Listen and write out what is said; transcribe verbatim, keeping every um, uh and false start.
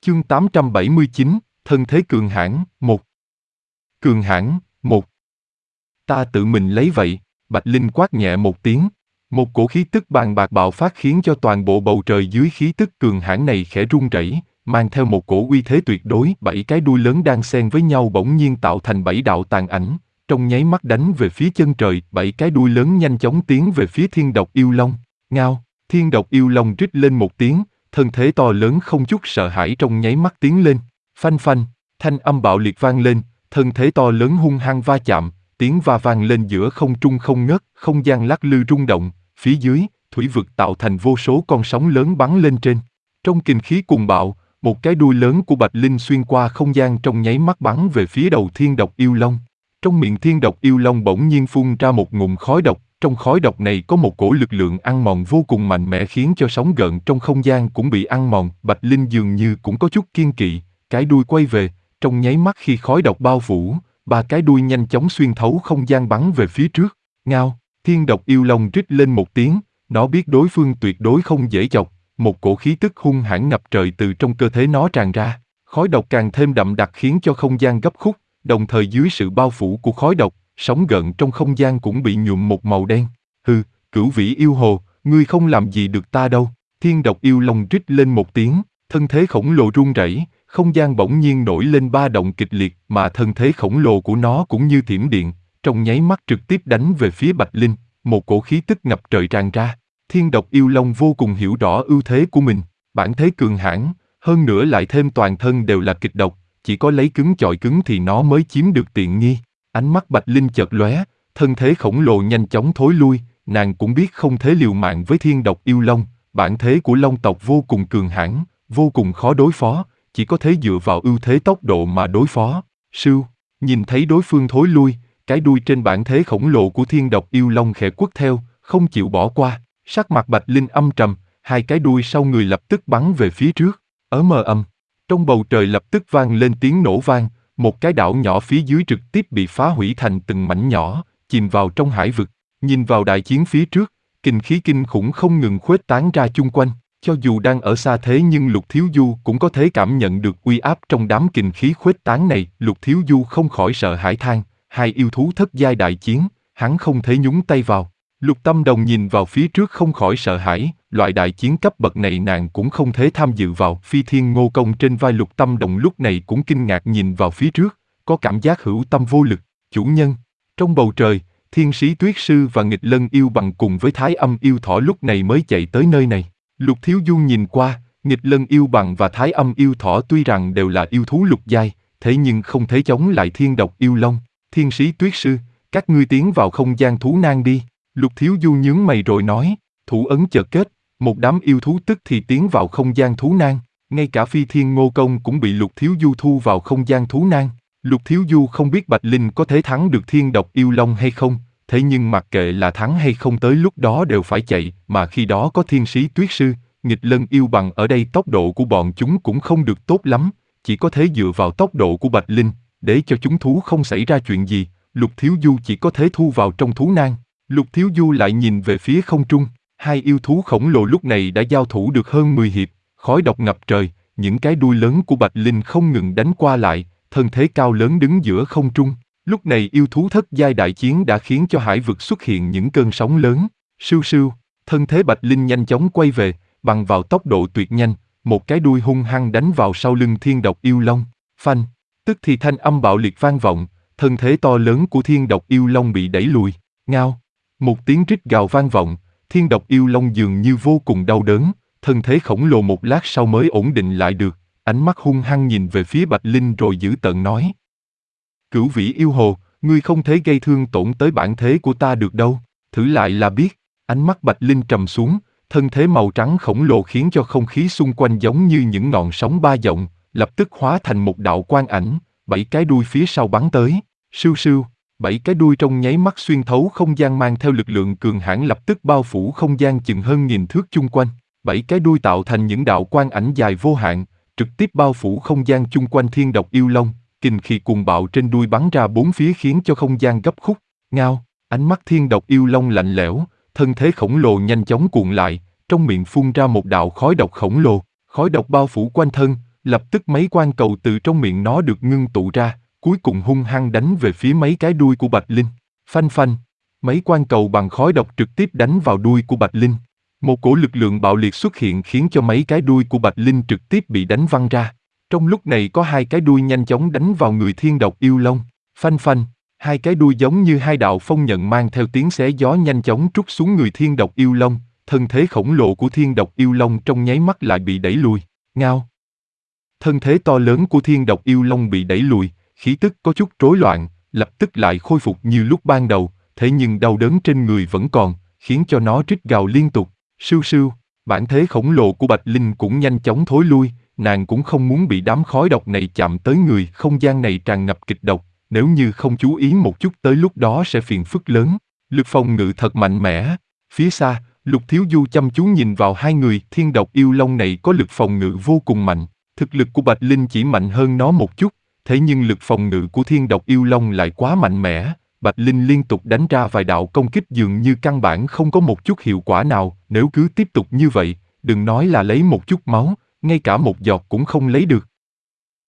Chương tám trăm bảy mươi chín, thân thế cường hãn, một. Cường hãn, một. Ta tự mình lấy vậy, Bạch Linh quát nhẹ một tiếng. Một cổ khí tức bàn bạc bạo phát khiến cho toàn bộ bầu trời dưới khí tức cường hãn này khẽ rung rẩy, mang theo một cổ uy thế tuyệt đối. Bảy cái đuôi lớn đang xen với nhau bỗng nhiên tạo thành bảy đạo tàn ảnh, trong nháy mắt đánh về phía chân trời. Bảy cái đuôi lớn nhanh chóng tiến về phía Thiên Độc Yêu Long. Ngao, Thiên Độc Yêu Long rít lên một tiếng, thân thế to lớn không chút sợ hãi trong nháy mắt tiến lên. Phanh phanh, thanh âm bạo liệt vang lên, thân thế to lớn hung hăng va chạm, tiếng va vang lên giữa không trung không ngớt, không gian lắc lư rung động, phía dưới, thủy vực tạo thành vô số con sóng lớn bắn lên trên. Trong kình khí cuồng bạo, một cái đuôi lớn của Bạch Linh xuyên qua không gian trong nháy mắt bắn về phía đầu Thiên Độc Yêu Long. Trong miệng Thiên Độc Yêu Long bỗng nhiên phun ra một ngụm khói độc, trong khói độc này có một cổ lực lượng ăn mòn vô cùng mạnh mẽ khiến cho sóng gợn trong không gian cũng bị ăn mòn. Bạch Linh dường như cũng có chút kiên kỵ, cái đuôi quay về, trong nháy mắt khi khói độc bao phủ, ba cái đuôi nhanh chóng xuyên thấu không gian bắn về phía trước. Ngao, Thiên Độc Yêu Long rít lên một tiếng, nó biết đối phương tuyệt đối không dễ chọc, một cổ khí tức hung hãn ngập trời từ trong cơ thể nó tràn ra, khói độc càng thêm đậm đặc khiến cho không gian gấp khúc, đồng thời dưới sự bao phủ của khói độc, sóng gợn trong không gian cũng bị nhuộm một màu đen. Hừ, Cửu Vĩ Yêu Hồ, ngươi không làm gì được ta đâu. Thiên Độc Yêu Long rít lên một tiếng, thân thế khổng lồ rung rẩy, không gian bỗng nhiên nổi lên ba động kịch liệt, mà thân thế khổng lồ của nó cũng như thiểm điện, trong nháy mắt trực tiếp đánh về phía Bạch Linh, một cổ khí tức ngập trời tràn ra. Thiên Độc Yêu Long vô cùng hiểu rõ ưu thế của mình, bản thế cường hãn, hơn nữa lại thêm toàn thân đều là kịch độc, chỉ có lấy cứng chọi cứng thì nó mới chiếm được tiện nghi. Ánh mắt Bạch Linh chợt lóe, thân thế khổng lồ nhanh chóng thối lui, nàng cũng biết không thể liều mạng với Thiên Độc Yêu Long, bản thế của Long tộc vô cùng cường hãn, vô cùng khó đối phó, chỉ có thể dựa vào ưu thế tốc độ mà đối phó. Sưu, nhìn thấy đối phương thối lui, cái đuôi trên bản thế khổng lồ của Thiên Độc Yêu Long khẽ quất theo, không chịu bỏ qua, sắc mặt Bạch Linh âm trầm, hai cái đuôi sau người lập tức bắn về phía trước, ở mờ âm. Trong bầu trời lập tức vang lên tiếng nổ vang, một cái đảo nhỏ phía dưới trực tiếp bị phá hủy thành từng mảnh nhỏ, chìm vào trong hải vực. Nhìn vào đại chiến phía trước, kình khí kinh khủng không ngừng khuếch tán ra chung quanh, cho dù đang ở xa thế nhưng Lục Thiếu Du cũng có thể cảm nhận được uy áp trong đám kình khí khuếch tán này. Lục Thiếu Du không khỏi sợ hãi than, hai yêu thú thất giai đại chiến, hắn không thể nhúng tay vào. Lục Tâm Đồng nhìn vào phía trước không khỏi sợ hãi, loại đại chiến cấp bậc này nàng cũng không thể tham dự vào. Phi Thiên Ngô Công trên vai Lục Tâm Đồng lúc này cũng kinh ngạc nhìn vào phía trước, có cảm giác hữu tâm vô lực. Chủ nhân, trong bầu trời, Thiên Sĩ Tuyết Sư và Nghịch Lân Yêu Bằng cùng với Thái Âm Yêu Thỏ lúc này mới chạy tới nơi này. Lục Thiếu Du nhìn qua, Nghịch Lân Yêu Bằng và Thái Âm Yêu Thỏ tuy rằng đều là yêu thú lục giai, thế nhưng không thể chống lại Thiên Độc Yêu Long. Thiên Sĩ Tuyết Sư, các ngươi tiến vào không gian thú nang đi. Lục Thiếu Du nhướng mày rồi nói, thủ ấn chợt kết, một đám yêu thú tức thì tiến vào không gian thú nang, ngay cả Phi Thiên Ngô Công cũng bị Lục Thiếu Du thu vào không gian thú nang. Lục Thiếu Du không biết Bạch Linh có thể thắng được Thiên Độc Yêu Long hay không, thế nhưng mặc kệ là thắng hay không tới lúc đó đều phải chạy, mà khi đó có Thiên Sĩ Tuyết Sư, Nghịch Lân Yêu Bằng ở đây tốc độ của bọn chúng cũng không được tốt lắm, chỉ có thể dựa vào tốc độ của Bạch Linh, để cho chúng thú không xảy ra chuyện gì, Lục Thiếu Du chỉ có thể thu vào trong thú nang. Lục Thiếu Du lại nhìn về phía không trung, hai yêu thú khổng lồ lúc này đã giao thủ được hơn mười hiệp, khói độc ngập trời, những cái đuôi lớn của Bạch Linh không ngừng đánh qua lại, thân thế cao lớn đứng giữa không trung. Lúc này yêu thú thất giai đại chiến đã khiến cho hải vực xuất hiện những cơn sóng lớn. Sưu sưu, thân thế Bạch Linh nhanh chóng quay về, bằng vào tốc độ tuyệt nhanh, một cái đuôi hung hăng đánh vào sau lưng Thiên Độc Yêu Long. Phanh, tức thì thanh âm bạo liệt vang vọng, thân thế to lớn của Thiên Độc Yêu Long bị đẩy lùi. Ngao, một tiếng rít gào vang vọng, Thiên Độc Yêu Long dường như vô cùng đau đớn, thân thế khổng lồ một lát sau mới ổn định lại được, ánh mắt hung hăng nhìn về phía Bạch Linh rồi dữ tợn nói. Cửu Vĩ Yêu Hồ, ngươi không thể gây thương tổn tới bản thế của ta được đâu, thử lại là biết. Ánh mắt Bạch Linh trầm xuống, thân thế màu trắng khổng lồ khiến cho không khí xung quanh giống như những ngọn sóng ba dọng, lập tức hóa thành một đạo quang ảnh, bảy cái đuôi phía sau bắn tới, sưu sưu, bảy cái đuôi trong nháy mắt xuyên thấu không gian mang theo lực lượng cường hãn lập tức bao phủ không gian chừng hơn nghìn thước chung quanh, bảy cái đuôi tạo thành những đạo quang ảnh dài vô hạn, trực tiếp bao phủ không gian chung quanh Thiên Độc Yêu Long. Kình khí cuồng bạo trên đuôi bắn ra bốn phía khiến cho không gian gấp khúc. Ngao, ánh mắt Thiên Độc Yêu Long lạnh lẽo, thân thế khổng lồ nhanh chóng cuộn lại, trong miệng phun ra một đạo khói độc khổng lồ, khói độc bao phủ quanh thân, Lập tức mấy quan cầu từ trong miệng nó được ngưng tụ ra, cuối cùng hung hăng đánh về phía mấy cái đuôi của Bạch Linh. Phanh phanh, mấy quan cầu bằng khói độc trực tiếp đánh vào đuôi của Bạch Linh. Một cổ lực lượng bạo liệt xuất hiện khiến cho mấy cái đuôi của Bạch Linh trực tiếp bị đánh văng ra. Trong lúc này có hai cái đuôi nhanh chóng đánh vào người Thiên Độc Yêu Long. Phanh phanh, hai cái đuôi giống như hai đạo phong nhận mang theo tiếng xé gió nhanh chóng trút xuống người Thiên Độc Yêu Long. Thân thế khổng lồ của Thiên Độc Yêu Long trong nháy mắt lại bị đẩy lùi. Ngao. Thân thế to lớn của Thiên Độc Yêu Long bị đẩy lùi, khí tức có chút rối loạn, lập tức lại khôi phục như lúc ban đầu, thế nhưng đau đớn trên người vẫn còn, khiến cho nó rít gào liên tục. Sưu sưu, bản thế khổng lồ của Bạch Linh cũng nhanh chóng thối lui, nàng cũng không muốn bị đám khói độc này chạm tới người, không gian này tràn ngập kịch độc, nếu như không chú ý một chút tới lúc đó sẽ phiền phức lớn. Lực phòng ngự thật mạnh mẽ. Phía xa, Lục Thiếu Du chăm chú nhìn vào hai người Thiên Độc Yêu Long này có lực phòng ngự vô cùng mạnh. Thực lực của Bạch Linh chỉ mạnh hơn nó một chút, thế nhưng lực phòng ngự của Thiên Độc Yêu Long lại quá mạnh mẽ. Bạch Linh liên tục đánh ra vài đạo công kích dường như căn bản không có một chút hiệu quả nào, nếu cứ tiếp tục như vậy, đừng nói là lấy một chút máu, ngay cả một giọt cũng không lấy được.